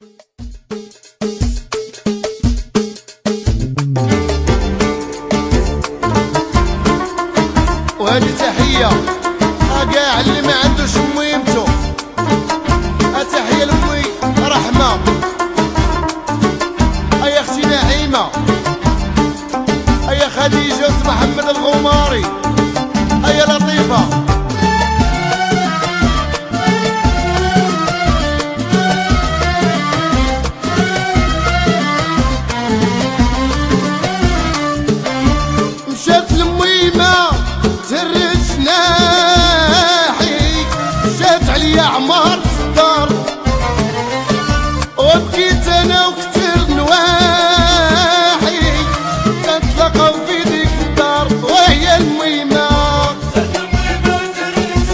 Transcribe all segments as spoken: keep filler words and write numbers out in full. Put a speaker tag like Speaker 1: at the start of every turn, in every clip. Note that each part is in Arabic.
Speaker 1: وهذه تحية كاع اللي ما عندوش مهمته. تحية لأمي رحمة، أيا أختي نعيمة، أيا خديجة محمد الغماري، أيا لطيفة. مشات لأمي ما تهرج ناحي، جات عليا عمار في الدار وبكيت انا وكتر نواحي، تنتلاقاو في ديك الدار وهي الميمة. جات الميمة تهرج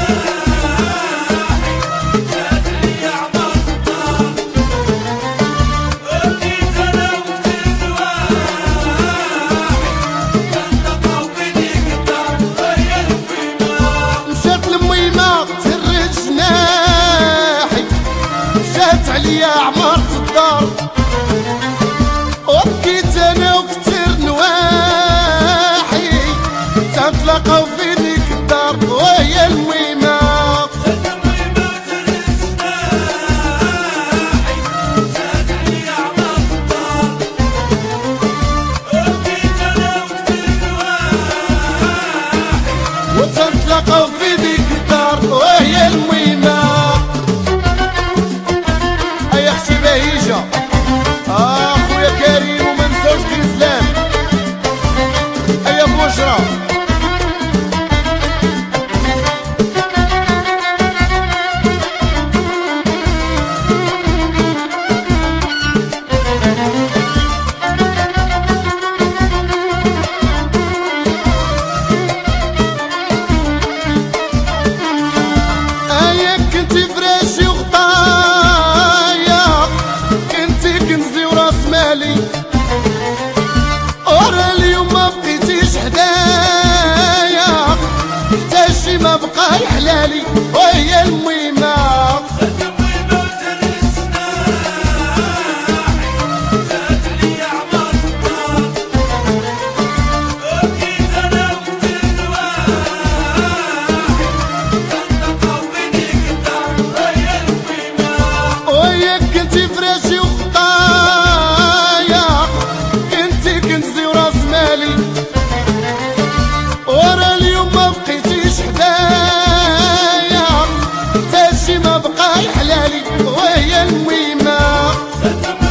Speaker 1: ناحي، جات عليا عمار في الدار وبكيت انا وكتر نواحي، تنتلاقاو في ديك الدار وهي الميمة. مشات الميمة تهرج ناحي، جات عليا عمار في الدار وبكيت انا وكتر نواحي، تنتلاقاو في ديك الدار وهي الميمة. جات الميمة تهرج ناحي، جات عليا عمار في الدار وبكيت انا وكتر نواحي، وتنتلاقاو في ديك الدار وهي الميمة. أيا أختي بهيجة، آه خويا كريم ومنساوش كرسلان، أيا بشرى. أيا كنتي فراشي وغطايا، كنتي كنزي وراس مالي، ورا اليوم ما بقيتيش حدايا، حتى شي ما بقى يحلالي وهي الميمة. جات الميمة تهرج ناحي، جات عليا عمار في الدار وبكيت انا وكتر نواحي، تنتلاقاو في ديك الدار وهي الميمة. وياك كنتي فراشي وغطايا، كنتي كنزي وراس مالي، ورا اليوم ما بقيتيش حدايا، حتى شي ما بقى يحلالي وهي الميمة.